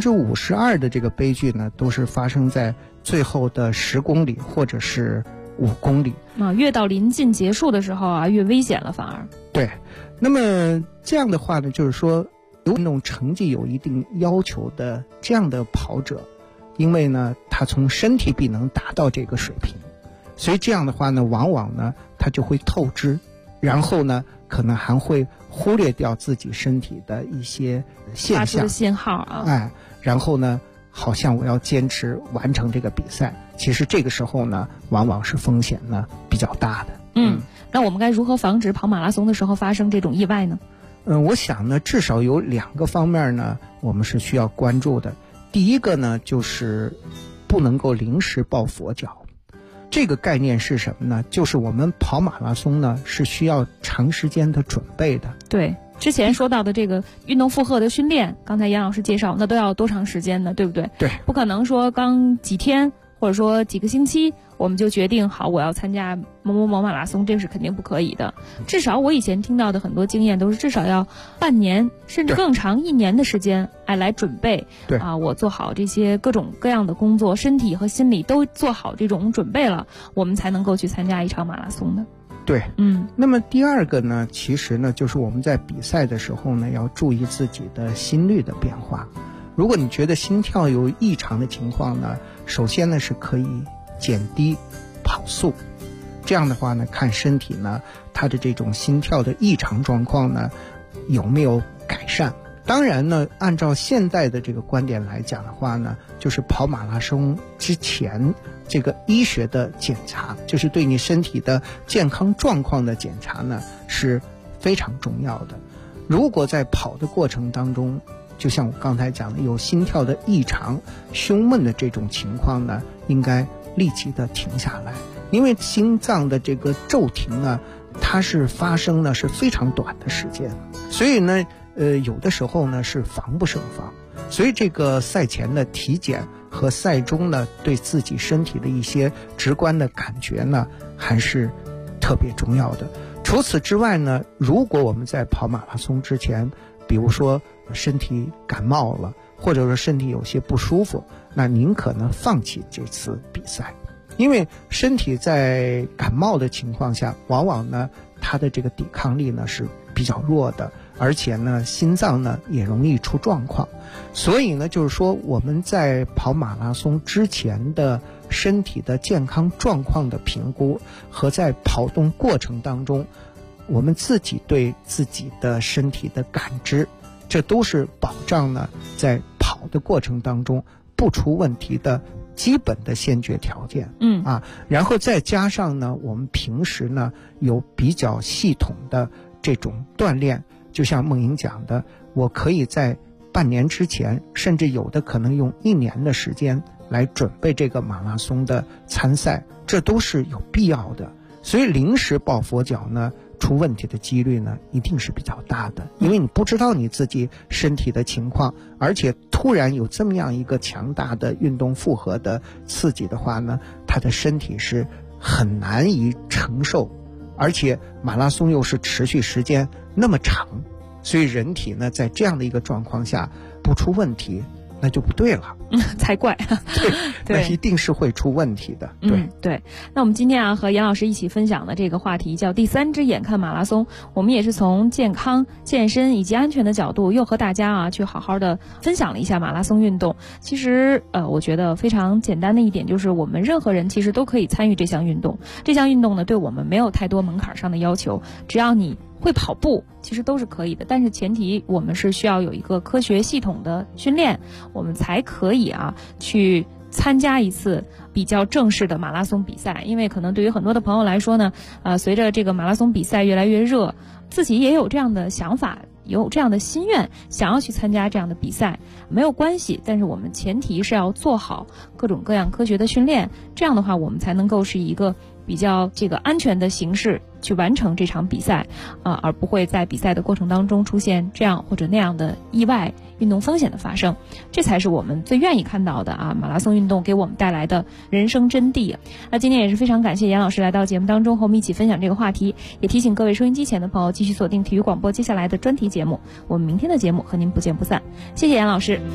52%的这个悲剧呢都是发生在最后的10公里或者是5公里啊，越到临近结束的时候啊，越危险了反而。 对，那么这样的话呢，就是说运动成绩有一定要求的这样的跑者，因为呢他从身体必能达到这个水平，所以这样的话呢，往往呢他就会透支，然后呢可能还会忽略掉自己身体的一些现象发出的信号啊， 然后呢好像我要坚持完成这个比赛，其实这个时候呢往往是风险呢比较大的。 那我们该如何防止跑马拉松的时候发生这种意外呢？ 我想呢至少有2个方面呢我们是需要关注的。第一个呢就是不能够临时抱佛脚。这个概念是什么呢？就是我们跑马拉松呢是需要长时间的准备的。 对，之前说到的这个运动负荷的训练，刚才杨老师介绍，那都要多长时间呢？对不对？ 对， 不可能说刚几天或者说几个星期我们就决定好我要参加某某某马拉松，这是肯定不可以的。至少我以前听到的很多经验都是至少要半年甚至更长1年的时间来准备。 对我做好这些各种各样的工作，身体和心理都做好这种准备了，我们才能够去参加一场马拉松的。 对，那么第二个呢，其实呢就是我们在比赛的时候呢要注意自己的心率的变化。如果你觉得心跳有异常的情况呢，首先呢是可以减低跑速，这样的话呢看身体呢它的这种心跳的异常状况呢有没有改善。当然呢按照现代的这个观点来讲的话呢，就是跑马拉松之前这个医学的检查，就是对你身体的健康状况的检查呢是非常重要的。如果在跑的过程当中，就像我刚才讲的有心跳的异常、胸闷的这种情况呢，应该立即的停下来，因为心脏的这个骤停呢它是发生呢是非常短的时间，所以呢有的时候呢是防不胜防。所以这个赛前的体检和赛中呢对自己身体的一些直观的感觉呢还是特别重要的。除此之外呢，如果我们在跑马拉松之前，比如说身体感冒了，或者说身体有些不舒服，那宁可呢放弃这次比赛。因为身体在感冒的情况下，往往呢它的这个抵抗力呢是比较弱的，而且呢心脏呢也容易出状况。所以呢就是说我们在跑马拉松之前的身体的健康状况的评估，和在跑动过程当中我们自己对自己的身体的感知，这都是保障呢在跑的过程当中不出问题的基本的先决条件。然后再加上呢我们平时呢有比较系统的这种锻炼，就像梦莹讲的，我可以在半年之前，甚至有的可能用1年的时间来准备这个马拉松的参赛，这都是有必要的。所以临时抱佛脚呢出问题的几率呢一定是比较大的，因为你不知道你自己身体的情况，而且突然有这么样一个强大的运动负荷的刺激的话呢，他的身体是很难以承受，而且马拉松又是持续时间那么长，所以人体呢在这样的一个状况下不出问题那就不对了， 才怪。 对，那一定是会出问题的。 对。那我们今天和杨老师一起分享的这个话题叫第3只眼看马拉松，我们也是从健康、健身以及安全的角度，又和大家去好好的分享了一下马拉松运动。其实我觉得非常简单的一点就是，我们任何人其实都可以参与这项运动。这项运动呢，对我们没有太多门槛上的要求，只要你会跑步其实都是可以的，但是前提我们是需要有一个科学系统的训练，我们才可以去参加一次比较正式的马拉松比赛。因为可能对于很多的朋友来说呢，随着这个马拉松比赛越来越热，自己也有这样的想法， 有这样的心愿，想要去参加这样的比赛，没有关系，但是我们前提是要做好各种各样科学的训练，这样的话我们才能够是一个比较安全的形式去完成这场比赛，而不会在比赛的过程当中出现这样或者那样的意外运动风险的发生，这才是我们最愿意看到的马拉松运动给我们带来的人生真谛。那今天也是非常感谢严老师来到节目当中和我们一起分享这个话题，也提醒各位收音机前的朋友继续锁定体育广播接下来的专题节目，我们明天的节目和您不见不散。谢谢严老师。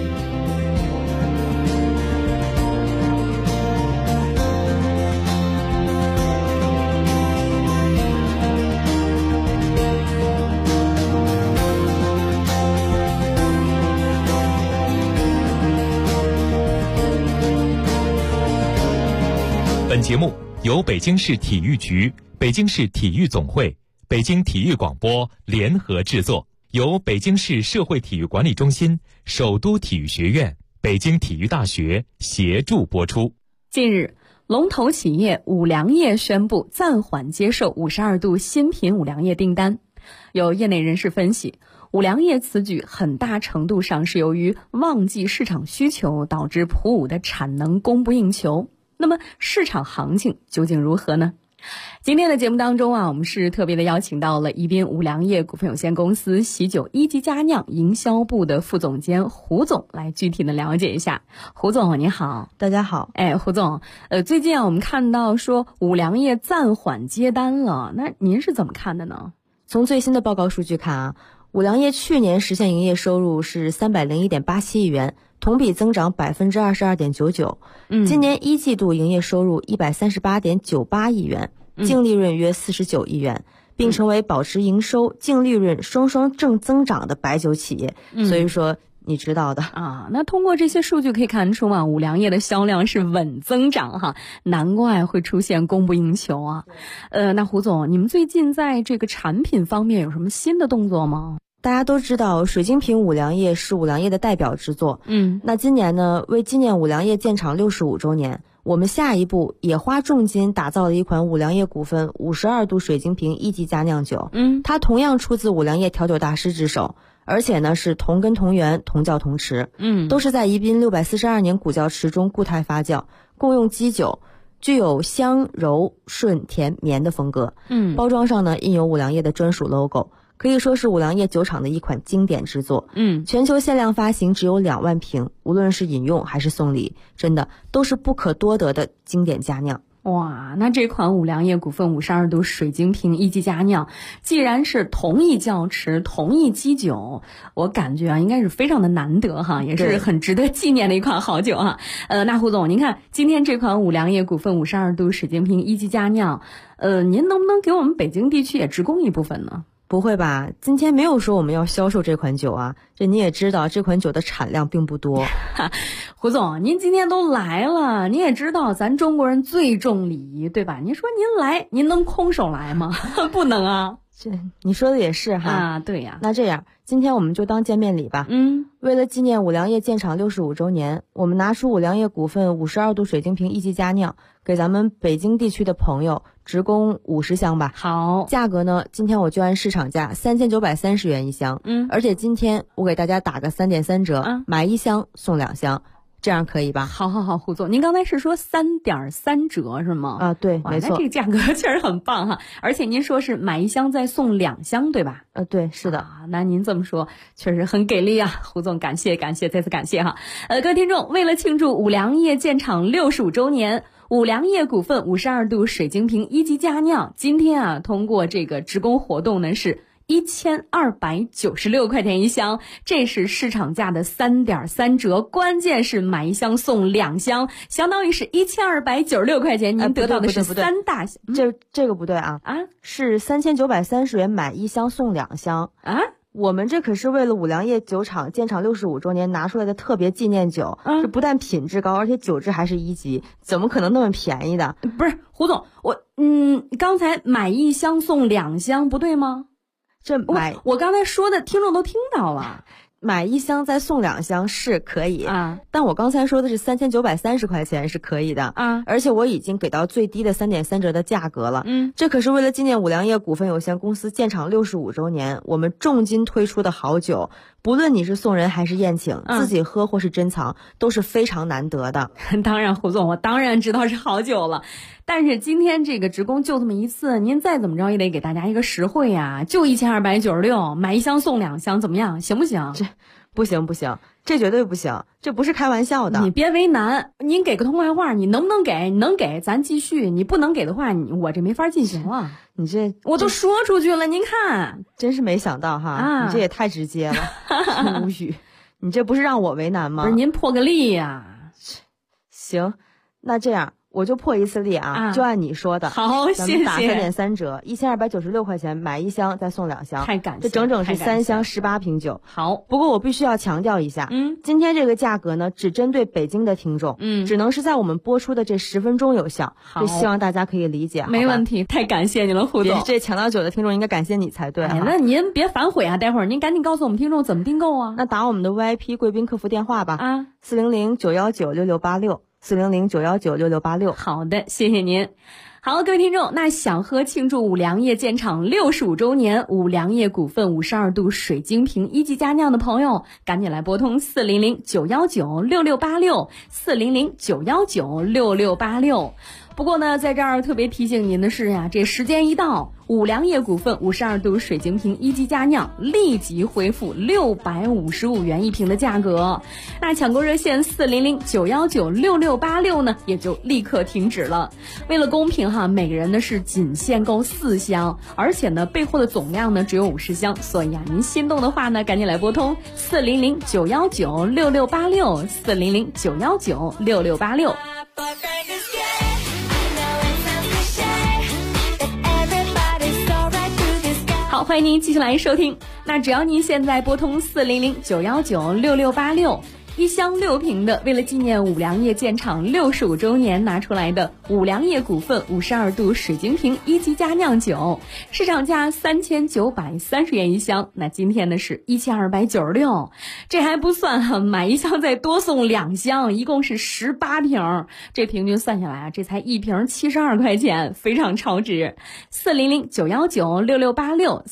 本节目由北京市体育局、北京市体育总会、北京体育广播联合制作，由北京市社会体育管理中心、首都体育学院、北京体育大学协助播出。 近日，龙头企业五粮液宣布暂缓接受52度新品五粮液订单。有业内人士分析，五粮液此举很大程度上是由于旺季市场需求导致普五的产能供不应求。那么市场行情究竟如何呢？今天的节目当中我们是特别的邀请到了宜宾五粮液股份有限公司喜酒一级佳酿营销部的副总监胡总来具体的了解一下。胡总你好。 大家好。 胡总，最近我们看到说五粮液暂缓接单了，那您是怎么看的呢？ 从最新的报告数据看五粮液去年实现营业收入是301.87亿元，同比增长22.99%。今年一季度营业收入138.98亿元，净利润约49亿元，并成为保持营收、净利润双双正增长的白酒企业。所以说你知道的那通过这些数据可以看出五粮液的销量是稳增长难怪会出现供不应求那胡总，你们最近在这个产品方面有什么新的动作吗？ 大家都知道水晶瓶五粮液是五粮液的代表之作。那今年呢，为纪念五粮液建厂65周年，我们下一步也花重金打造了一款五粮液股份52度水晶瓶一级佳酿酒。它同样出自五粮液调酒大师之手，而且呢是同根同源同窖同池，都是在宜宾642年古窖池中固态发酵，共用基酒，具有香柔顺甜绵的风格。包装上呢印有五粮液的专属 logo，可以说是五粮液酒厂的一款经典之作。全球限量发行只有2万瓶，无论是饮用还是送礼，真的都是不可多得的经典佳酿。 哇，那这款五粮液股份52度水晶瓶一级佳酿，既然是同一窖池同一基酒，我感觉应该是非常的难得也是很值得纪念的一款好酒那胡总，您看今天这款五粮液股份52度水晶瓶一级佳酿，您能不能给我们北京地区也直供一部分呢？ 不会吧，今天没有说我们要销售这款酒这你也知道这款酒的产量并不多。 胡总，您今天都来了，您也知道咱中国人最重礼仪，对吧？您说您来，您能空手来吗？不能你说的也是对呀。 那这样今天我们就当见面礼吧。为了纪念五粮液建厂65周年，我们拿出五粮液股份52度水晶瓶一级佳酿，给咱们北京地区的朋友直供50箱吧。 好， 价格呢，今天我就按市场价3930元一箱。而且今天我给大家打个3.3折，买1箱送2箱。这样可以吧？ 好，胡总，您刚才是说3.3折是吗？ 对，没错。 那这个价格确实很棒而且您说是买1箱再送2箱，对吧？ 对，是的。 那您这么说确实很给力胡总，感谢，再次感谢各位听众，为了庆祝五粮液建厂65周年，五粮液股份52度水晶瓶一级佳酿今天通过这个直供活动呢是1296块钱一箱，这是市场价的3.3折，关键是买1箱送2箱，相当于是1296块钱，您得到的是3大箱。 这个不对是3930元买1箱送2箱我们这可是为了五粮液酒厂建厂65周年拿出来的特别纪念酒，这不但品质高，而且酒质还是1级，怎么可能那么便宜的？ 不是胡总，刚才买1箱送2箱不对吗？ 我刚才说的听众都听到了。 买1箱再送2箱是可以啊， 但我刚才说的是3930块钱是可以的啊， 而且我已经给到最低的3.3折的价格了。这可是为了纪念五粮液股份有限公司建厂65周年，我们重金推出的好酒，不论你是送人还是宴请，自己喝或是珍藏，都是非常难得的。 当然，胡总，我当然知道是好酒了，但是今天这个职工就这么一次，您再怎么着也得给大家一个实惠呀，就1296，买1箱送2箱，怎么样？行不行？ 这不行，这绝对不行，这不是开玩笑的。 你别为难，您给个痛快话，你能不能给？你能给咱继续，你不能给的话，我这没法进行了。 你这我都说出去了，您看， 真是没想到哈，你这也太直接了，无语。你这不是让我为难吗？ 不是您破个例呀。 行，那这样我就破一次例啊，就按你说的。 好，谢谢。 咱们打3.3折，1296块钱买1箱再送2箱， 太感谢， 这整整是3箱18瓶酒。 好， 不过我必须要强调一下，今天这个价格呢，只针对北京的听众，只能是在我们播出的这10分钟有效。这希望大家可以理解。 没问题，太感谢你了，胡总。 这抢到酒的听众应该感谢你才对。 那您别反悔啊，待会儿您赶紧告诉我们听众怎么订购啊。 那打我们的 VIP 贵宾客服电话吧，400-919-6686。400-919-6686。 好的，谢谢您。好，各位听众，那想喝庆祝五粮液建厂65周年五粮液股份52度水晶瓶1级佳酿的朋友，赶紧来拨通400-919-6686 400-919-6686。不过呢，在这儿特别提醒您的是呀，这时间一到，五粮液股份52度水晶瓶1级佳酿立即恢复655元一瓶的价格。那抢购热线400-919-6686呢，也就立刻停止了。为了公平哈，每个人呢是仅限购4箱，而且呢备货的总量呢只有50箱，所以啊，您心动的话呢，赶紧来拨通400-919-6686 400-919-6686。好，欢迎您继续来收听。那只要您现在拨通400-919-6686，1箱6瓶的，为了纪念五粮液建厂65周年拿出来的五粮液股份52度水晶瓶1级佳酿酒，市场价3930元一箱，那今天呢是1296，这还不算哈，买1箱再多送2箱，一共是18瓶，这平均算下来啊，这才1瓶72块钱，非常超值。400-919-6686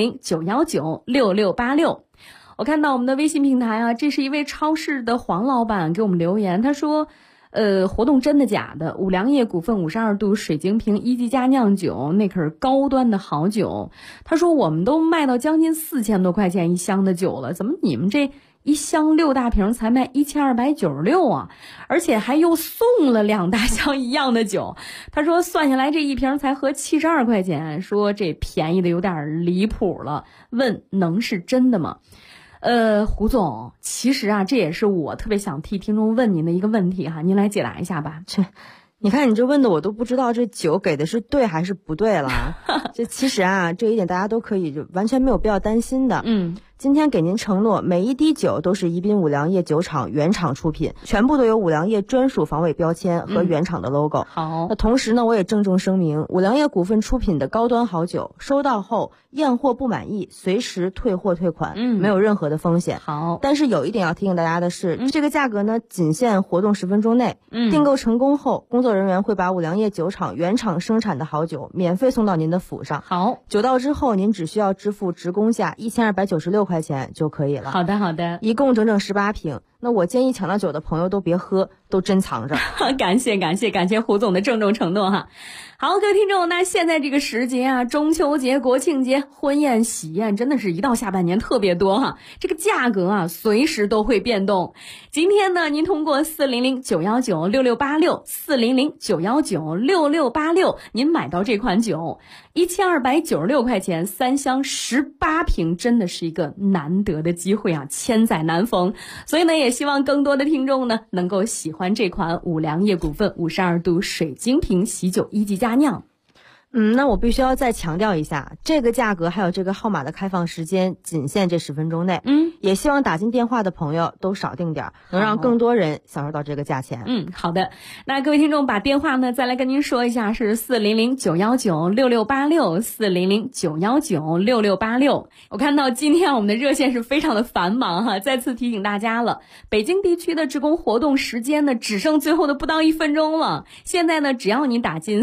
400-919-6686。我看到我们的微信平台啊，这是一位超市的黄老板给我们留言，他说活动真的假的？五粮液股份52度水晶瓶1级佳酿酒，那可是高端的好酒。他说我们都卖到将近4000多块钱一箱的酒了，怎么你们这1箱6大瓶才卖1296啊？而且还又送了2大箱一样的酒。他说算下来这一瓶才合72块钱，说这便宜的有点离谱了，问能是真的吗？胡总，其实啊，这也是我特别想替听众问您的一个问题哈，您来解答一下吧。 你看你这问的我都不知道这酒给的是对还是不对了。这其实啊，这一点大家都可以就完全没有必要担心的。今天给您承诺，每一滴酒都是宜宾五粮液酒厂原厂出品，全部都有五粮液专属防伪标签和原厂的 logo。 好， 那同时呢，我也郑重声明，五粮液股份出品的高端好酒，收到后验货不满意，随时退货退款，没有任何的风险。 好， 但是有一点要提醒大家的是，这个价格呢，仅限活动10分钟内。订购成功后，工作人员会把五粮液酒厂原厂生产的好酒免费送到您的府上。 好， 酒到之后，您只需要支付职工价1296块钱就可以了。 好的，好的， 一共整整18瓶。那我建议抢到酒的朋友都别喝，都珍藏着。 感谢胡总的郑重承诺哈。好，各位听众，那现在这个时节啊，中秋节、国庆节、婚宴、喜宴，真的是一到下半年特别多哈。这个价格啊，随时都会变动。今天呢，您通过400-919-6686 400-919-6686，您买到这款酒，1296块钱，3箱18瓶，真的是一个难得的机会啊，千载难逢。所以呢，也希望更多的听众呢，能够喜欢这款五粮液股份52度水晶瓶喜酒1级佳酿。 那我必须要再强调一下，这个价格还有这个号码的开放时间仅限这10分钟内。也希望打进电话的朋友都少订点，能让更多人享受到这个价钱。 好的。那各位听众把电话呢再来跟您说一下，是400-919-6686，400-919-6686。我看到今天我们的热线是非常的繁忙哈，再次提醒大家了，北京地区的职工活动时间呢只剩最后的不到1分钟了。现在呢只要你打进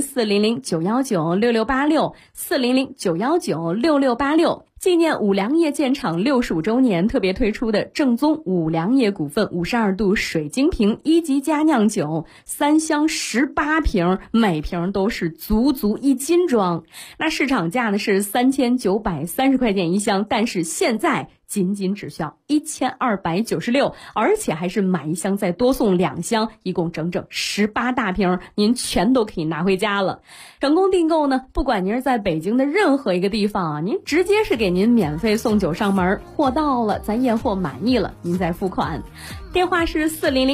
400-919-6686，400-919-6686，纪念五粮液建厂65周年特别推出的正宗五粮液股份52度水晶瓶1级佳酿酒，3箱18瓶，每瓶都是足足1斤装。那市场价呢是3930块钱一箱，但是现在仅只需要1296，而且还是买1箱再多送2箱，一共整整18大瓶，您全都可以拿回家了。成功订购呢，不管您是在北京的任何一个地方啊，您直接是给您免费送酒上门，货到了咱验货满意了您再付款。电话是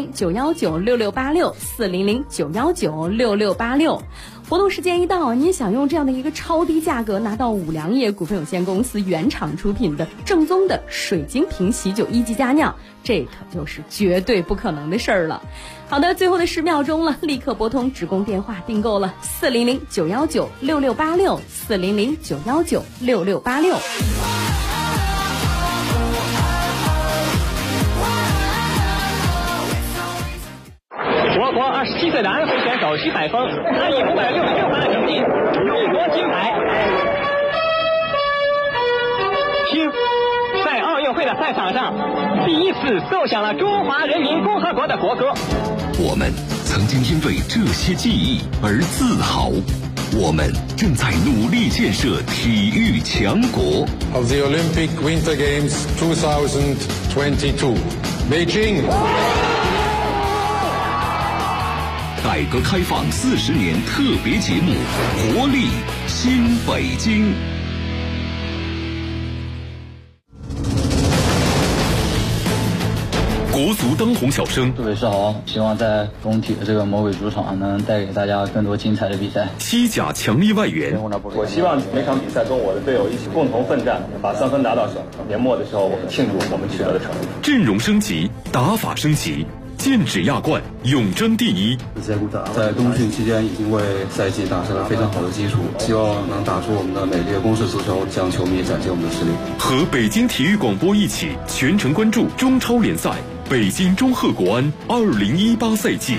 400-919-6686，400-919-6686。活动时间一到，您想用这样的一个超低价格拿到五粮液股份有限公司原厂出品的正宗的水晶瓶喜酒1级佳酿，这可就是绝对不可能的事儿了。好的，最后的10秒钟了，立刻拨通职工电话订购了400-919-6686，400-919-6686。 我国27岁的安徽选手徐海峰，他以566分的成绩荣夺金牌。听，在奥运会的赛场上，第一次奏响了中华人民共和国的国歌。 我们曾经因为这些记忆而自豪，我们正在努力建设体育强国。 Of the Olympic Winter Games 2022, Beijing。 改革开放40年特别节目，活力新北京。 国足当红小生， 各位是好，希望在工体的这个魔鬼主场能带给大家更多精彩的比赛。 西甲强力外援， 我希望每场比赛跟我的队友一起共同奋战，把3分拿到手。年末的时候，我们庆祝我们取得的成绩。 阵容升级，打法升级。剑指亚冠，永争第一。 在冬训期间已经为赛季打下了非常好的基础，希望能打出我们的美丽的攻势足球，向球迷展现我们的实力。 和北京体育广播一起全程关注中超联赛北京中赫国安2018赛季。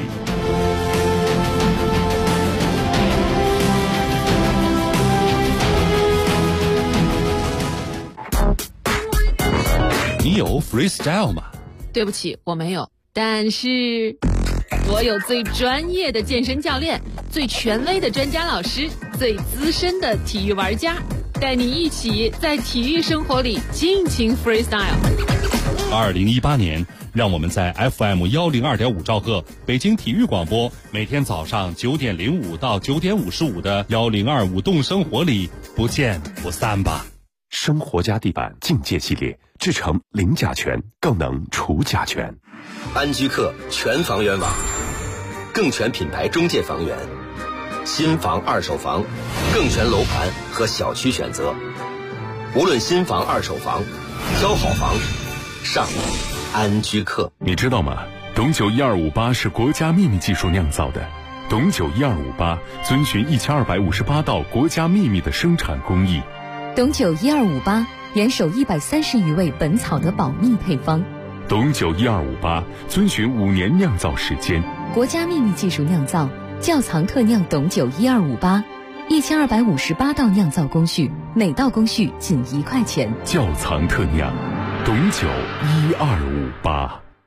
你有 freestyle 吗？ 对不起，我没有。但是我有最专业的健身教练，最权威的专家老师，最资深的体育玩家，带你一起在体育生活里尽情 freestyle。 2018年，让我们在 FM 102.5兆赫北京体育广播，每天早上9点05到9点55的1025动生活里不见不散吧。 生活家地板境界系列，制成零甲醛，更能除甲醛。 安居客全房源网，更全品牌中介房源，新房二手房，更全楼盘和小区选择。无论新房二手房，挑好房上安居客。 你知道吗？董酒1258是国家秘密技术酿造的。董酒1258遵循1258道国家秘密的生产工艺。 董酒1258严守130余味本草的保密配方。 董酒1258遵循5年酿造时间， 国家秘密技术酿造，窖藏特酿董酒1258，1258道酿造工序，每道工序仅1块钱。 窖藏特酿，董酒1258。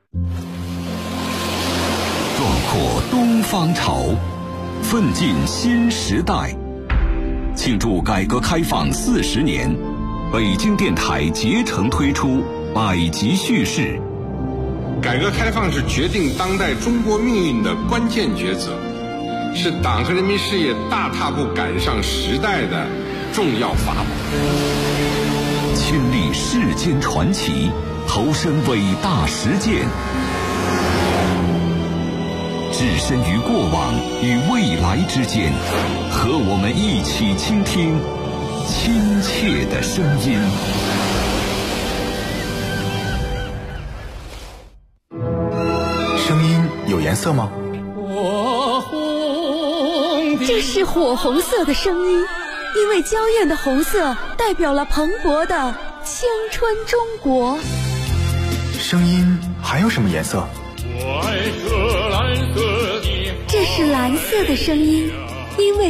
壮阔东方潮，奋进新时代。庆祝改革开放40年，北京电台竭诚推出百集叙事。 改革开放是决定当代中国命运的关键抉择，是党和人民事业大踏步赶上时代的重要法宝。 亲历世间传奇，投身伟大实践， 置身于过往与未来之间，和我们一起倾听亲切的声音。 声音有颜色吗？ 这是火红色的声音，因为娇艳的红色代表了蓬勃的青春中国。 声音还有什么颜色？ 这是蓝色的声音，因为